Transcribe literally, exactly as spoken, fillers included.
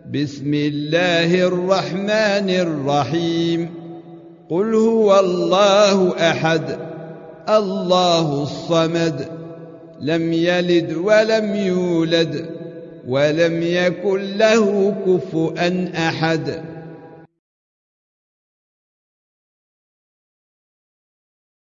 بسم الله الرحمن الرحيم قل هو الله أحد الله الصمد لم يلد ولم يولد ولم يكن له كفؤا أحد